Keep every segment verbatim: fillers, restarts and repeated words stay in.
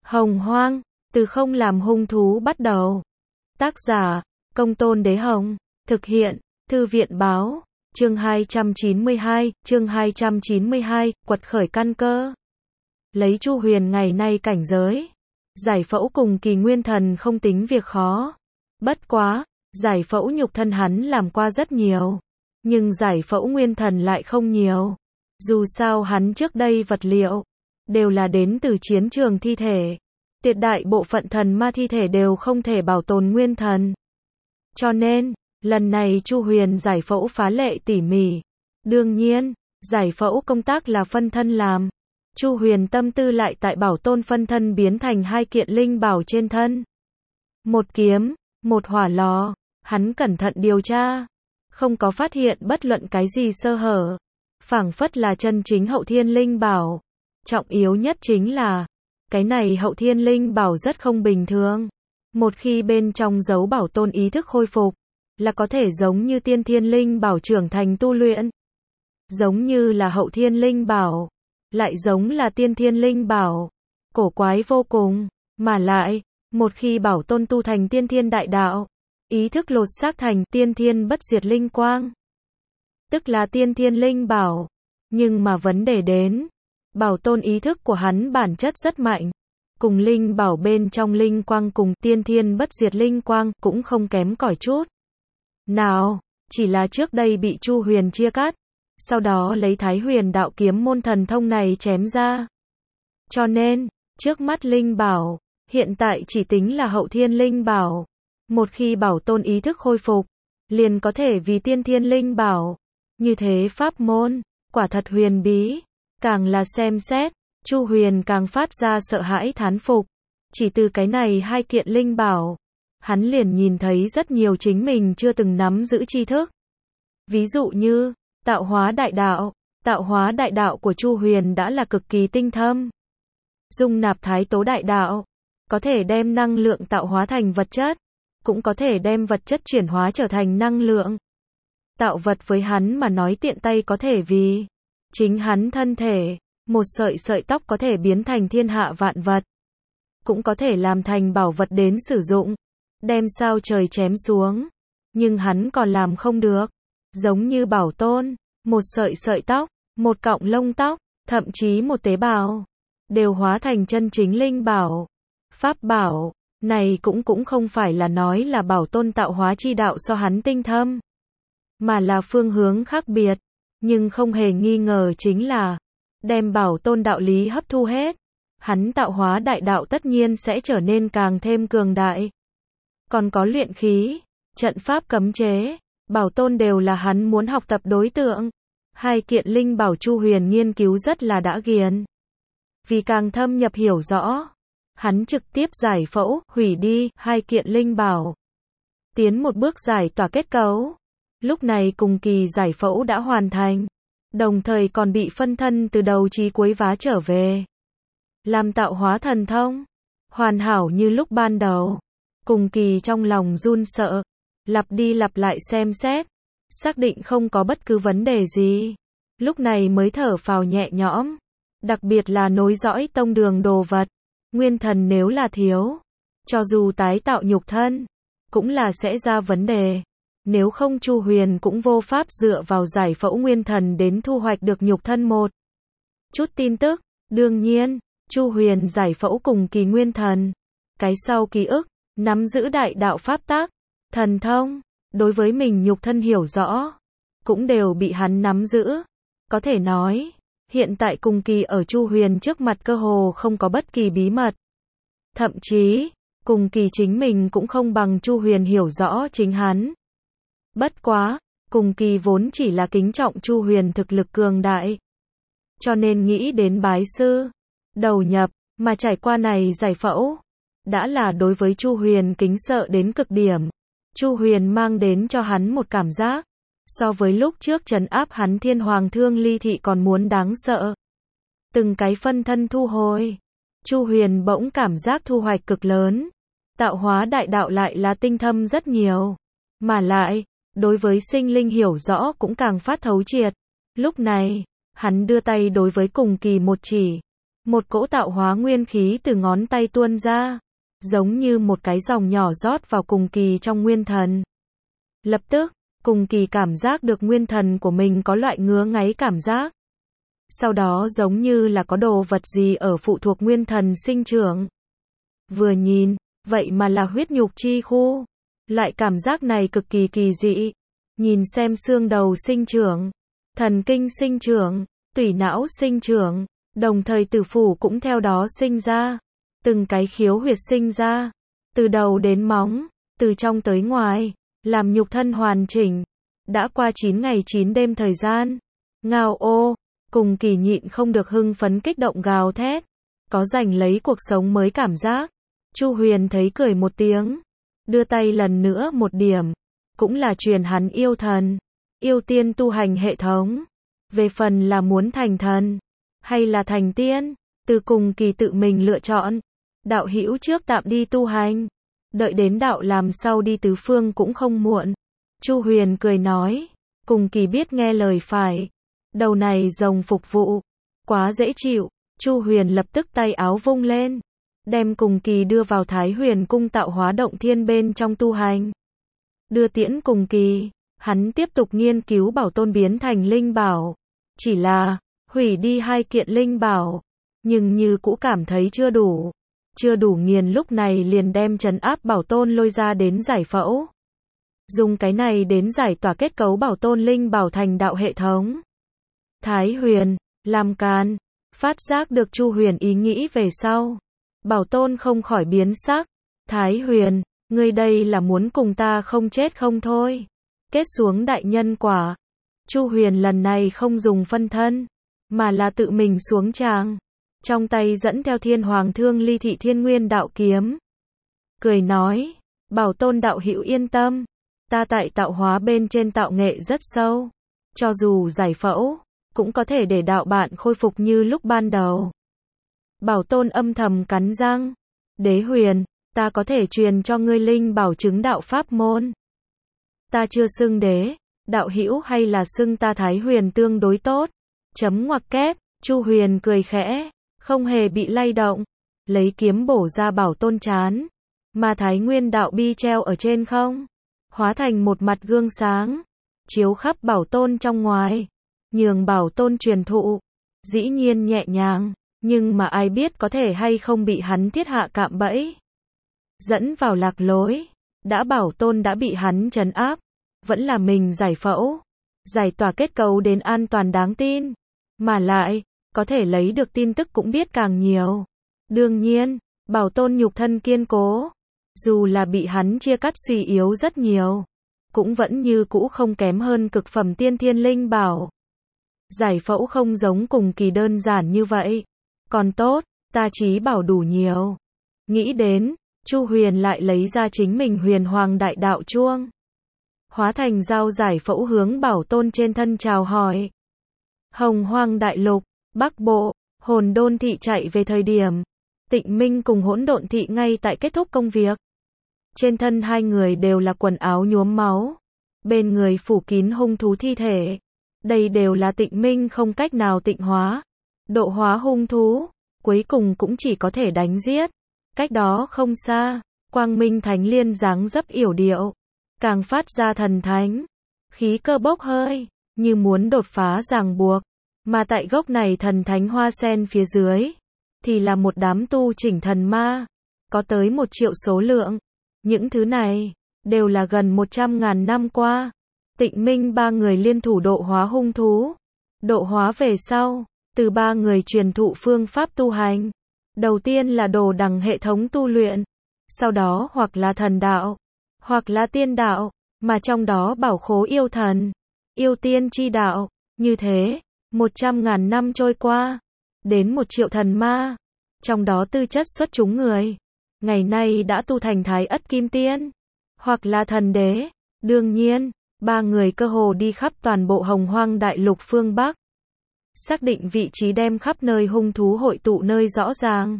Hồng Hoang, từ không làm hung thú bắt đầu. Tác giả, Công Tôn Đế Hồng. Thực hiện, Thư viện Báo. Chương hai trăm chín mươi hai, chương hai trăm chín mươi hai, quật khởi căn cơ. Lấy Chu Huyền ngày nay cảnh giới, giải phẫu cùng Kỳ Nguyên Thần không tính việc khó. Bất quá, giải phẫu nhục thân hắn làm qua rất nhiều, nhưng giải phẫu nguyên thần lại không nhiều. Dù sao hắn trước đây vật liệu đều là đến từ chiến trường thi thể, tuyệt đại bộ phận thần ma thi thể đều không thể bảo tồn nguyên thần. Cho nên, lần này Chu Huyền giải phẫu phá lệ tỉ mỉ. Đương nhiên, giải phẫu công tác là phân thân làm. Chu Huyền tâm tư lại tại bảo tôn phân thân biến thành hai kiện linh bảo trên thân. Một kiếm, một hỏa lò, hắn cẩn thận điều tra, không có phát hiện bất luận cái gì sơ hở, phảng phất là chân chính hậu thiên linh bảo. Trọng yếu nhất chính là, cái này hậu thiên linh bảo rất không bình thường. Một khi bên trong giấu bảo tôn ý thức khôi phục, là có thể giống như tiên thiên linh bảo trưởng thành tu luyện. Giống như là hậu thiên linh bảo, lại giống là tiên thiên linh bảo. Cổ quái vô cùng, mà lại, một khi bảo tôn tu thành tiên thiên đại đạo, ý thức lột xác thành tiên thiên bất diệt linh quang, tức là tiên thiên linh bảo. Nhưng mà vấn đề đến, bảo tôn ý thức của hắn bản chất rất mạnh, cùng linh bảo bên trong linh quang cùng tiên thiên bất diệt linh quang cũng không kém cỏi chút nào, chỉ là trước đây bị Chu Huyền chia cắt, sau đó lấy Thái Huyền đạo kiếm môn thần thông này chém ra. Cho nên, trước mắt linh bảo, hiện tại chỉ tính là hậu thiên linh bảo. Một khi bảo tôn ý thức khôi phục, liền có thể vì tiên thiên linh bảo. Như thế pháp môn, quả thật huyền bí. Càng là xem xét, Chu Huyền càng phát ra sợ hãi thán phục. Chỉ từ cái này hai kiện linh bảo, hắn liền nhìn thấy rất nhiều chính mình chưa từng nắm giữ tri thức. Ví dụ như, tạo hóa đại đạo. Tạo hóa đại đạo của Chu Huyền đã là cực kỳ tinh thâm. Dung nạp thái tố đại đạo, có thể đem năng lượng tạo hóa thành vật chất, cũng có thể đem vật chất chuyển hóa trở thành năng lượng. Tạo vật với hắn mà nói tiện tay có thể vì chính hắn thân thể, một sợi sợi tóc có thể biến thành thiên hạ vạn vật, cũng có thể làm thành bảo vật đến sử dụng, đem sao trời chém xuống, nhưng hắn còn làm không được. Giống như bảo tôn, một sợi sợi tóc, một cọng lông tóc, thậm chí một tế bào, đều hóa thành chân chính linh bảo. Pháp bảo, này cũng cũng không phải là nói là bảo tôn tạo hóa chi đạo so hắn tinh thâm, mà là phương hướng khác biệt. Nhưng không hề nghi ngờ chính là, đem bảo tôn đạo lý hấp thu hết, hắn tạo hóa đại đạo tất nhiên sẽ trở nên càng thêm cường đại. Còn có luyện khí, trận pháp cấm chế, bảo tôn đều là hắn muốn học tập đối tượng. Hai kiện linh bảo Chu Huyền nghiên cứu rất là đã nghiền. Vì càng thâm nhập hiểu rõ, hắn trực tiếp giải phẫu, hủy đi hai kiện linh bảo, tiến một bước giải tỏa kết cấu. Lúc này cùng kỳ giải phẫu đã hoàn thành, đồng thời còn bị phân thân từ đầu chí cuối vá trở về, làm tạo hóa thần thông, hoàn hảo như lúc ban đầu. Cùng kỳ trong lòng run sợ, lặp đi lặp lại xem xét, xác định không có bất cứ vấn đề gì, lúc này mới thở phào nhẹ nhõm. Đặc biệt là nối dõi tông đường đồ vật, nguyên thần nếu là thiếu, cho dù tái tạo nhục thân, cũng là sẽ ra vấn đề. Nếu không Chu Huyền cũng vô pháp dựa vào giải phẫu nguyên thần đến thu hoạch được nhục thân một chút tin tức. Đương nhiên, Chu Huyền giải phẫu cùng kỳ nguyên thần, cái sau ký ức, nắm giữ đại đạo pháp tắc, thần thông, đối với mình nhục thân hiểu rõ, cũng đều bị hắn nắm giữ. Có thể nói, hiện tại cùng kỳ ở Chu Huyền trước mặt cơ hồ không có bất kỳ bí mật. Thậm chí, cùng kỳ chính mình cũng không bằng Chu Huyền hiểu rõ chính hắn. Bất quá, cùng kỳ vốn chỉ là kính trọng Chu Huyền thực lực cường đại, cho nên nghĩ đến bái sư, đầu nhập, mà trải qua này giải phẫu, đã là đối với Chu Huyền kính sợ đến cực điểm. Chu Huyền mang đến cho hắn một cảm giác, so với lúc trước trấn áp hắn Thiên Hoàng Thương Ly Thị còn muốn đáng sợ. Từng cái phân thân thu hồi, Chu Huyền bỗng cảm giác thu hoạch cực lớn. Tạo hóa đại đạo lại là tinh thâm rất nhiều, mà lại, đối với sinh linh hiểu rõ cũng càng phát thấu triệt. Lúc này, hắn đưa tay đối với cùng kỳ một chỉ, Một cỗ tạo hóa nguyên khí từ ngón tay tuôn ra, giống như một cái dòng nhỏ rót vào Cùng Kỳ trong nguyên thần. Lập tức, Cùng Kỳ cảm giác được nguyên thần của mình có loại ngứa ngáy cảm giác. Sau đó giống như là có đồ vật gì ở phụ thuộc nguyên thần sinh trưởng. Vừa nhìn, vậy mà là huyết nhục chi khu. Loại cảm giác này cực kỳ kỳ dị. Nhìn xem xương đầu sinh trưởng, thần kinh sinh trưởng, tủy não sinh trưởng, đồng thời tử phủ cũng theo đó sinh ra. Từng cái khiếu huyệt sinh ra, từ đầu đến móng, từ trong tới ngoài, làm nhục thân hoàn chỉnh. Đã qua chín ngày chín đêm thời gian. Ngao ô, Cùng Kỳ nhịn không được hưng phấn kích động gào thét. Có giành lấy cuộc sống mới cảm giác. Chu Huyền thấy cười một tiếng, đưa tay lần nữa một điểm, cũng là truyền hắn yêu thần, yêu tiên tu hành hệ thống. Về phần là muốn thành thần, hay là thành tiên, từ Cùng Kỳ tự mình lựa chọn. Đạo hữu trước tạm đi tu hành, đợi đến đạo làm sau đi tứ phương cũng không muộn. Chu Huyền cười nói, Cùng Kỳ biết nghe lời phải. Đầu này rồng phục vụ, quá dễ chịu. Chu Huyền lập tức tay áo vung lên, đem Cùng Kỳ đưa vào Thái Huyền cung tạo hóa động thiên bên trong tu hành. Đưa tiễn Cùng Kỳ, hắn tiếp tục nghiên cứu bảo tôn biến thành linh bảo. Chỉ là, hủy đi hai kiện linh bảo, nhưng như cũ cảm thấy chưa đủ. Chưa đủ nghiền lúc này liền đem trấn áp bảo tôn lôi ra đến giải phẫu. Dùng cái này đến giải tỏa kết cấu bảo tôn linh bảo thành đạo hệ thống. Thái Huyền, làm can, phát giác được Chu Huyền ý nghĩ về sau. Bảo tôn không khỏi biến sắc. Thái Huyền, ngươi đây là muốn cùng ta không chết không thôi. Kết xuống đại nhân quả. Chu Huyền lần này không dùng phân thân, mà là tự mình xuống tràng. Trong tay dẫn theo Thiên Hoàng Thương Ly Thị Thiên Nguyên đạo kiếm. Cười nói, bảo tôn đạo hữu yên tâm. Ta tại tạo hóa bên trên tạo nghệ rất sâu. Cho dù giải phẫu, cũng có thể để đạo bạn khôi phục như lúc ban đầu. Bảo tôn âm thầm cắn răng. Đế Huyền, ta có thể truyền cho ngươi linh bảo chứng đạo pháp môn. Ta chưa xưng đế, đạo hữu hay là xưng ta Thái Huyền tương đối tốt. Chấm ngoặc kép, Chu Huyền cười khẽ, không hề bị lay động. Lấy kiếm bổ ra bảo tôn chán. Mà Thái Nguyên đạo bi treo ở trên không, hóa thành một mặt gương sáng, chiếu khắp bảo tôn trong ngoài. Nhường bảo tôn truyền thụ, dĩ nhiên nhẹ nhàng, nhưng mà ai biết có thể hay không bị hắn thiết hạ cạm bẫy. Dẫn vào lạc lối, đã bảo tôn đã bị hắn trấn áp, vẫn là mình giải phẫu, giải tỏa kết cấu đến an toàn đáng tin, mà lại, có thể lấy được tin tức cũng biết càng nhiều. Đương nhiên, bảo tôn nhục thân kiên cố, dù là bị hắn chia cắt suy yếu rất nhiều, cũng vẫn như cũ không kém hơn cực phẩm tiên thiên linh bảo. Giải phẫu không giống Cùng Kỳ đơn giản như vậy. Còn tốt, ta trí bảo đủ nhiều. Nghĩ đến, Chu Huyền lại lấy ra chính mình Huyền Hoàng đại đạo chuông. Hóa thành dao giải phẫu hướng bảo tôn trên thân chào hỏi. Hồng Hoang đại lục, Bắc Bộ, Hồn Đôn thị chạy về thời điểm. Tịnh Minh cùng Hỗn Độn thị ngay tại kết thúc công việc. Trên thân hai người đều là quần áo nhuốm máu. Bên người phủ kín hung thú thi thể. Đây đều là Tịnh Minh không cách nào tịnh hóa, độ hóa hung thú, cuối cùng cũng chỉ có thể đánh giết. Cách đó không xa, Quang Minh Thánh Liên dáng dấp yểu điệu, càng phát ra thần thánh, khí cơ bốc hơi, như muốn đột phá ràng buộc. Mà tại gốc này thần thánh hoa sen phía dưới, thì là một đám tu chỉnh thần ma, có tới một triệu số lượng. Những thứ này, đều là gần một trăm ngàn năm qua. Tịnh Minh ba người liên thủ độ hóa hung thú. Độ hóa về sau, từ ba người truyền thụ phương pháp tu hành. Đầu tiên là đồ đằng hệ thống tu luyện, sau đó hoặc là thần đạo, hoặc là tiên đạo, mà trong đó bảo khố yêu thần, yêu tiên chi đạo. Như thế, một trăm ngàn năm trôi qua, đến một triệu thần ma, trong đó tư chất xuất chúng người, ngày nay đã tu thành Thái Ất Kim Tiên, hoặc là thần đế. Đương nhiên, ba người cơ hồ đi khắp toàn bộ Hồng Hoang đại lục phương Bắc. Xác định vị trí đem khắp nơi hung thú hội tụ nơi rõ ràng.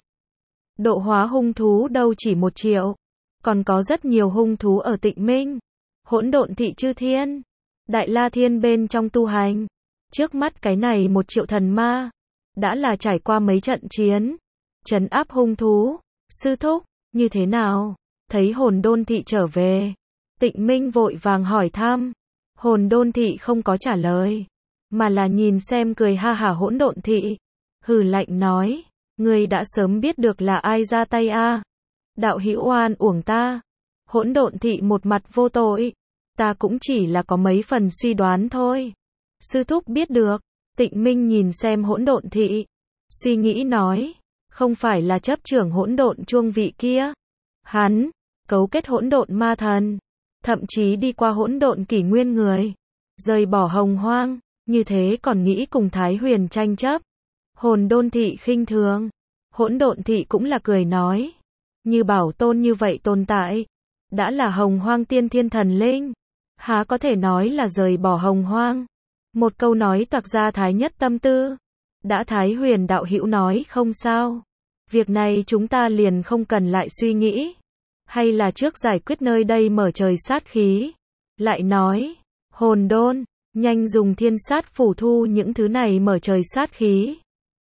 Độ hóa hung thú đâu chỉ một triệu. Còn có rất nhiều hung thú ở Tịnh Minh, Hỗn Độn thị chư thiên, Đại La Thiên bên trong tu hành. Trước mắt cái này một triệu thần ma, đã là trải qua mấy trận chiến, trấn áp hung thú. Sư thúc, như thế nào? Thấy Hồn Đôn Thị trở về, Tịnh Minh vội vàng hỏi thăm. Hồn Đôn Thị không có trả lời, mà là nhìn xem cười ha hả Hỗn Độn Thị, hừ lạnh nói, ngươi đã sớm biết được là ai ra tay a? À? Đạo hữu oan uổng ta. Hỗn Độn Thị một mặt vô tội, ta cũng chỉ là có mấy phần suy đoán thôi. Sư thúc biết được. Tịnh Minh nhìn xem Hỗn Độn Thị, suy nghĩ nói, không phải là chấp trưởng hỗn độn chuông vị kia. Hắn cấu kết hỗn độn ma thần, thậm chí đi qua hỗn độn kỷ nguyên người, rời bỏ Hồng Hoang, như thế còn nghĩ cùng Thái Huyền tranh chấp. Hồn Đôn Thị khinh thường. Hỗn Độn Thị cũng là cười nói, như bảo tôn như vậy tồn tại, đã là Hồng Hoang tiên thiên thần linh, há có thể nói là rời bỏ Hồng Hoang. Một câu nói toạc ra Thái nhất tâm tư. Đã Thái Huyền đạo hữu nói không sao, việc này chúng ta liền không cần lại suy nghĩ, hay là trước giải quyết nơi đây mở trời sát khí. Lại nói, Hồn Đôn, nhanh dùng thiên sát phủ thu những thứ này mở trời sát khí.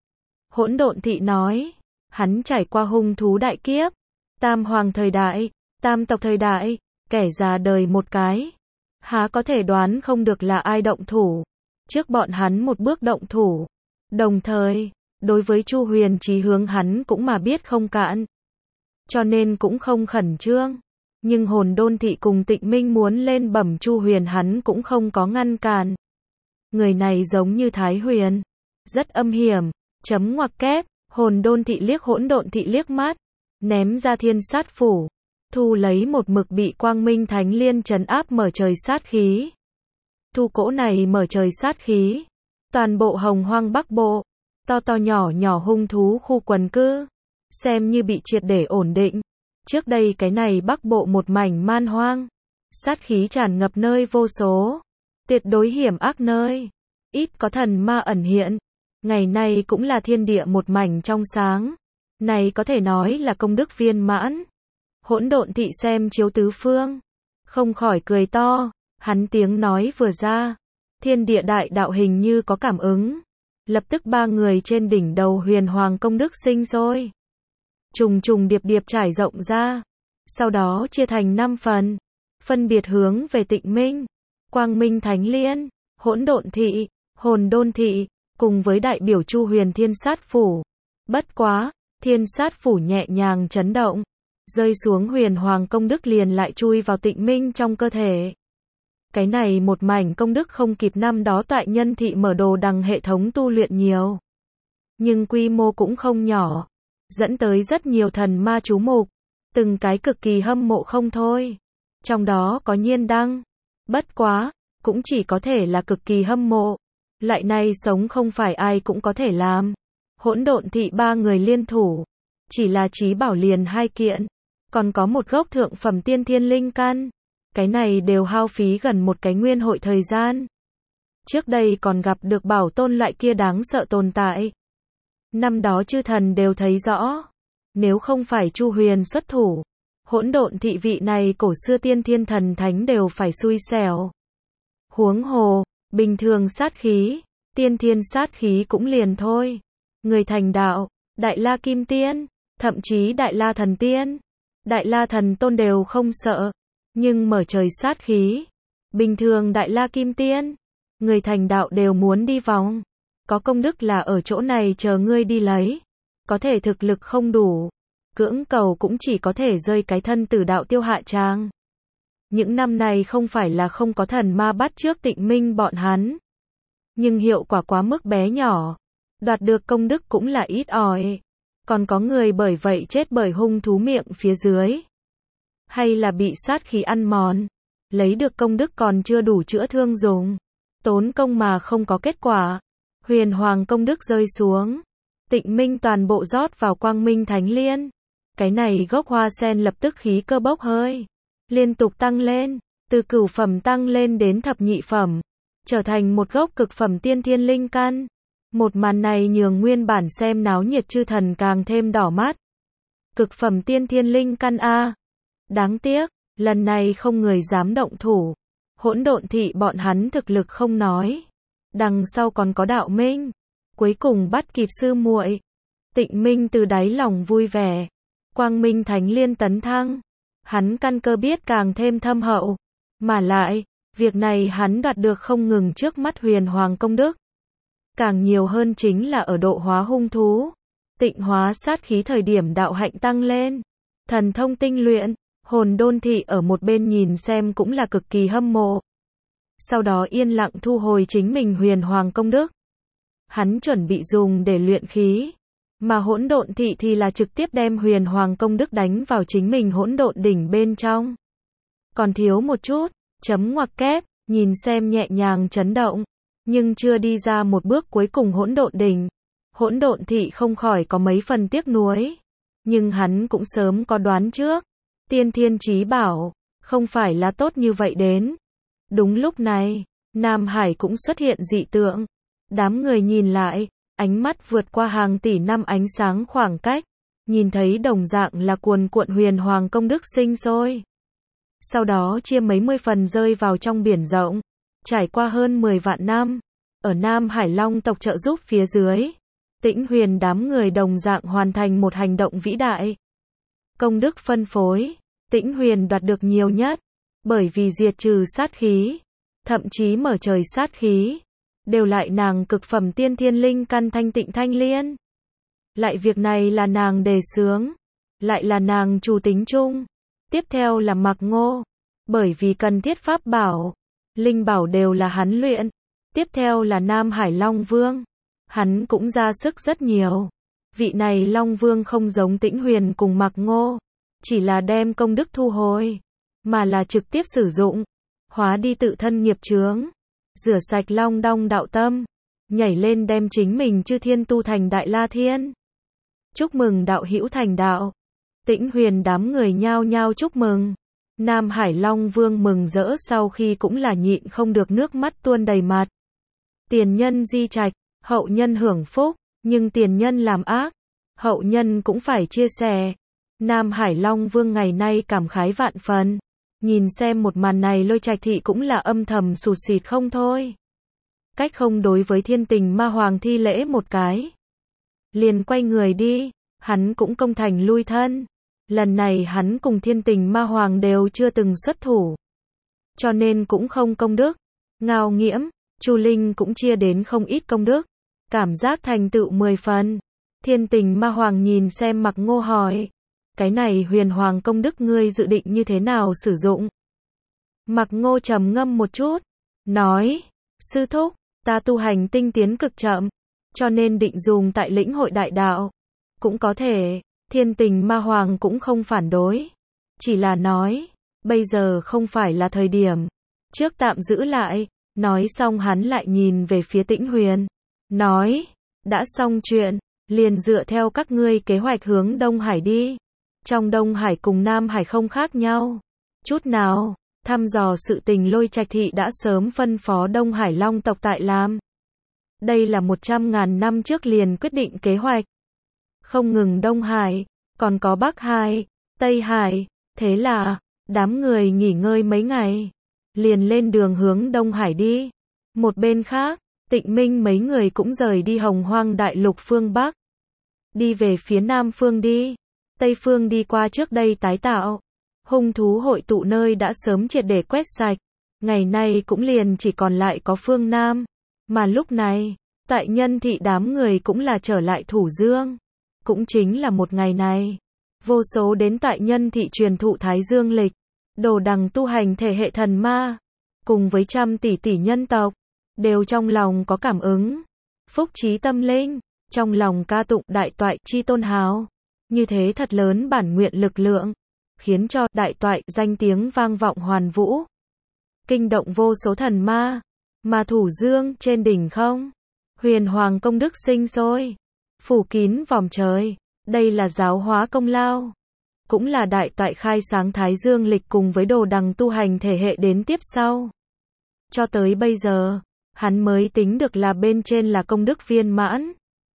Hỗn Độn Thị nói, hắn trải qua hung thú đại kiếp, tam hoàng thời đại, tam tộc thời đại, kẻ già đời một cái, há có thể đoán không được là ai động thủ. Trước bọn hắn một bước động thủ, đồng thời, đối với Chu Huyền chí hướng hắn cũng mà biết không cạn, cho nên cũng không khẩn trương. Nhưng Hồn Đôn Thị cùng Tịnh Minh muốn lên bẩm Chu Huyền hắn cũng không có ngăn cản. Người này giống như Thái Huyền, rất âm hiểm. Chấm ngoặc kép, Hồn Đôn Thị liếc Hỗn Độn Thị liếc mắt, ném ra thiên sát phủ, thu lấy một mực bị Quang Minh Thánh Liên trấn áp mở trời sát khí. Thu cỗ này mở trời sát khí, toàn bộ Hồng Hoang Bắc Bộ, to to nhỏ nhỏ hung thú khu quần cư, xem như bị triệt để ổn định. Trước đây cái này Bắc Bộ một mảnh man hoang, sát khí tràn ngập nơi vô số, tuyệt đối hiểm ác nơi, ít có thần ma ẩn hiện. Ngày nay cũng là thiên địa một mảnh trong sáng, này có thể nói là công đức viên mãn. Hỗn Độn Thị xem chiếu tứ phương, không khỏi cười to. Hắn tiếng nói vừa ra, thiên địa đại đạo hình như có cảm ứng, lập tức ba người trên đỉnh đầu huyền hoàng công đức sinh sôi, trùng trùng điệp điệp trải rộng ra, sau đó chia thành năm phần, phân biệt hướng về Tịnh Minh, Quang Minh Thánh Liên, Hỗn Độn Thị, Hồn Đôn Thị, cùng với đại biểu Chu Huyền thiên sát phủ. Bất quá, thiên sát phủ nhẹ nhàng chấn động, rơi xuống huyền hoàng công đức liền lại chui vào Tịnh Minh trong cơ thể. Cái này một mảnh công đức không kịp năm đó Toại Nhân Thị mở đồ đằng hệ thống tu luyện nhiều, nhưng quy mô cũng không nhỏ, dẫn tới rất nhiều thần ma chú mục, từng cái cực kỳ hâm mộ không thôi. Trong đó có Nhiên Đăng, bất quá, cũng chỉ có thể là cực kỳ hâm mộ. Loại này sống không phải ai cũng có thể làm. Hỗn Độn Thị ba người liên thủ, chỉ là trí bảo liền hai kiện, còn có một gốc thượng phẩm tiên thiên linh căn. Cái này đều hao phí gần một cái nguyên hội thời gian. Trước đây còn gặp được bảo tôn loại kia đáng sợ tồn tại. Năm đó chư thần đều thấy rõ, nếu không phải Chu Huyền xuất thủ, Hỗn Độn Thị vị này cổ xưa tiên thiên thần thánh đều phải xui xẻo. Huống hồ, bình thường sát khí, tiên thiên sát khí cũng liền thôi. Người thành đạo, Đại La Kim Tiên, thậm chí Đại La Thần Tiên, Đại La Thần Tôn đều không sợ. Nhưng mở trời sát khí, bình thường Đại La Kim Tiên, người thành đạo đều muốn đi vòng. Có công đức là ở chỗ này chờ ngươi đi lấy. Có thể thực lực không đủ, cưỡng cầu cũng chỉ có thể rơi cái thân tử đạo tiêu hạ tràng. Những năm này không phải là không có thần ma bắt trước Tịnh Minh bọn hắn, nhưng hiệu quả quá mức bé nhỏ, đoạt được công đức cũng là ít ỏi. Còn có người bởi vậy chết bởi hung thú miệng phía dưới, hay là bị sát khí ăn mòn, lấy được công đức còn chưa đủ chữa thương dùng, tốn công mà không có kết quả. Huyền hoàng công đức rơi xuống, Tịnh Minh toàn bộ rót vào Quang Minh Thánh Liên. Cái này gốc hoa sen lập tức khí cơ bốc hơi, liên tục tăng lên, từ cửu phẩm tăng lên đến thập nhị phẩm, trở thành một gốc cực phẩm tiên thiên linh căn. Một màn này nhường nguyên bản xem náo nhiệt chư thần càng thêm đỏ mắt. Cực phẩm tiên thiên linh căn a. Đáng tiếc, lần này không người dám động thủ. Hỗn Độn Thị bọn hắn thực lực không nói, đằng sau còn có Đạo Minh, cuối cùng bắt kịp sư muội. Tịnh Minh từ đáy lòng vui vẻ. Quang Minh Thánh Liên tấn thăng. Hắn căn cơ biết càng thêm thâm hậu. Mà lại, việc này hắn đoạt được không ngừng trước mắt huyền hoàng công đức. Càng nhiều hơn chính là ở độ hóa hung thú. Tịnh hóa sát khí thời điểm đạo hạnh tăng lên. Thần thông tinh luyện. Hồn Đôn Thị ở một bên nhìn xem cũng là cực kỳ hâm mộ. Sau đó yên lặng thu hồi chính mình huyền hoàng công đức. Hắn chuẩn bị dùng để luyện khí. Mà Hỗn Độn Thị thì là trực tiếp đem huyền hoàng công đức đánh vào chính mình hỗn độn đỉnh bên trong. Còn thiếu một chút, chấm ngoặc kép, nhìn xem nhẹ nhàng chấn động. Nhưng chưa đi ra một bước cuối cùng hỗn độn đỉnh. Hỗn Độn Thị không khỏi có mấy phần tiếc nuối. Nhưng hắn cũng sớm có đoán trước. Tiên Thiên Chí Bảo, không phải là tốt như vậy đến. Đúng lúc này, Nam Hải cũng xuất hiện dị tượng. Đám người nhìn lại, ánh mắt vượt qua hàng tỷ năm ánh sáng khoảng cách. Nhìn thấy đồng dạng là cuồn cuộn huyền hoàng công đức sinh sôi. Sau đó chia mấy mươi phần rơi vào trong biển rộng. Trải qua hơn mười vạn năm. Ở Nam Hải Long tộc trợ giúp phía dưới. Tĩnh Huyền đám người đồng dạng hoàn thành một hành động vĩ đại. Công đức phân phối. Tĩnh Huyền đoạt được nhiều nhất. Bởi vì diệt trừ sát khí. Thậm chí mở trời sát khí. Đều lại nàng cực phẩm tiên thiên linh căn thanh tịnh thanh liên. Lại việc này là nàng đề xướng. Lại là nàng chủ tính chung. Tiếp theo là Mạc Ngô. Bởi vì cần thiết pháp bảo. Linh bảo đều là hắn luyện. Tiếp theo là Nam Hải Long Vương. Hắn cũng ra sức rất nhiều. Vị này Long Vương không giống Tĩnh Huyền cùng Mạc Ngô. Chỉ là đem công đức thu hồi. Mà là trực tiếp sử dụng. Hóa đi tự thân nghiệp chướng. Rửa sạch Long Đong đạo tâm. Nhảy lên đem chính mình chư thiên tu thành Đại La Thiên. Chúc mừng đạo hữu thành đạo. Tĩnh Huyền đám người nhao nhao chúc mừng. Nam Hải Long Vương mừng rỡ sau khi cũng là nhịn không được nước mắt tuôn đầy mặt. Tiền nhân di trạch, hậu nhân hưởng phúc, nhưng tiền nhân làm ác, hậu nhân cũng phải chia sẻ. Nam Hải Long Vương ngày nay cảm khái vạn phần. Nhìn xem một màn này Lôi Trạch Thị cũng là âm thầm sụt sịt không thôi. Cách không đối với Thiên Tình Ma Hoàng thi lễ một cái. Liền quay người đi, hắn cũng công thành lui thân. Lần này hắn cùng Thiên Tình Ma Hoàng đều chưa từng xuất thủ. Cho nên cũng không công đức. Ngao Nghiễm, Chu Linh cũng chia đến không ít công đức. Cảm giác thành tựu mười phần. Thiên Tình Ma Hoàng nhìn xem Mạc Ngô hỏi. Cái này huyền hoàng công đức ngươi dự định như thế nào sử dụng? Mạc Ngô trầm ngâm một chút. Nói, sư thúc, ta tu hành tinh tiến cực chậm. Cho nên định dùng tại lĩnh hội đại đạo. Cũng có thể, Thiên Tình Ma Hoàng cũng không phản đối. Chỉ là nói, bây giờ không phải là thời điểm. Trước tạm giữ lại. Nói xong hắn lại nhìn về phía Tĩnh Huyền. Nói, đã xong chuyện, liền dựa theo các ngươi kế hoạch hướng Đông Hải đi. Trong Đông Hải cùng Nam Hải không khác nhau. Chút nào, thăm dò sự tình Lôi Trạch Thị đã sớm phân phó Đông Hải Long tộc tại làm. Đây là một trăm ngàn năm trước liền quyết định kế hoạch. Không ngừng Đông Hải, còn có Bắc Hải, Tây Hải. Thế là, đám người nghỉ ngơi mấy ngày. Liền lên đường hướng Đông Hải đi. Một bên khác, Tịnh Minh mấy người cũng rời đi Hồng Hoang Đại Lục phương Bắc. Đi về phía Nam phương đi. Tây phương đi qua trước đây tái tạo. Hung thú hội tụ nơi đã sớm triệt để quét sạch. Ngày nay cũng liền chỉ còn lại có phương Nam. Mà lúc này, tại Nhân Thị đám người cũng là trở lại Thủ Dương. Cũng chính là một ngày này. Vô số đến tại Nhân Thị truyền thụ Thái Dương lịch. Đồ đằng tu hành thể hệ thần ma. Cùng với trăm tỷ tỷ nhân tộc. Đều trong lòng có cảm ứng. Phúc trí tâm linh. Trong lòng ca tụng đại toại chi tôn hào. Như thế thật lớn bản nguyện lực lượng. Khiến cho đại toại danh tiếng vang vọng hoàn vũ. Kinh động vô số thần ma. Mà Thủ Dương trên đỉnh không. Huyền hoàng công đức sinh sôi. Phủ kín vòng trời. Đây là giáo hóa công lao. Cũng là đại toại khai sáng Thái Dương lịch cùng với đồ đằng tu hành thể hệ đến tiếp sau. Cho tới bây giờ, hắn mới tính được là bên trên là công đức viên mãn.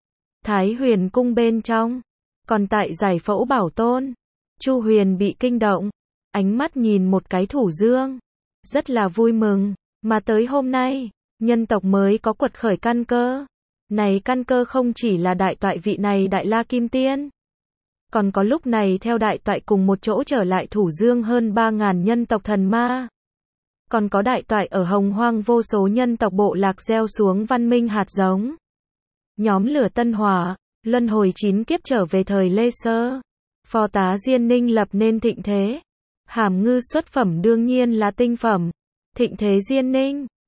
Thái Huyền cung bên trong, còn tại giải phẫu bảo tôn, Chu Huyền bị kinh động, ánh mắt nhìn một cái Thủ Dương, rất là vui mừng, mà tới hôm nay, nhân tộc mới có quật khởi căn cơ. Này căn cơ không chỉ là đại toại vị này Đại La Kim Tiên, còn có lúc này theo đại toại cùng một chỗ trở lại Thủ Dương hơn ba ngàn nhân tộc thần ma. Còn có đại toại ở Hồng Hoang vô số nhân tộc bộ lạc gieo xuống văn minh hạt giống. Nhóm lửa tân hỏa, luân hồi chín kiếp trở về thời Lê Sơ. Phò tá Diên Ninh lập nên thịnh thế. Hàm ngư xuất phẩm đương nhiên là tinh phẩm. Thịnh thế Diên Ninh.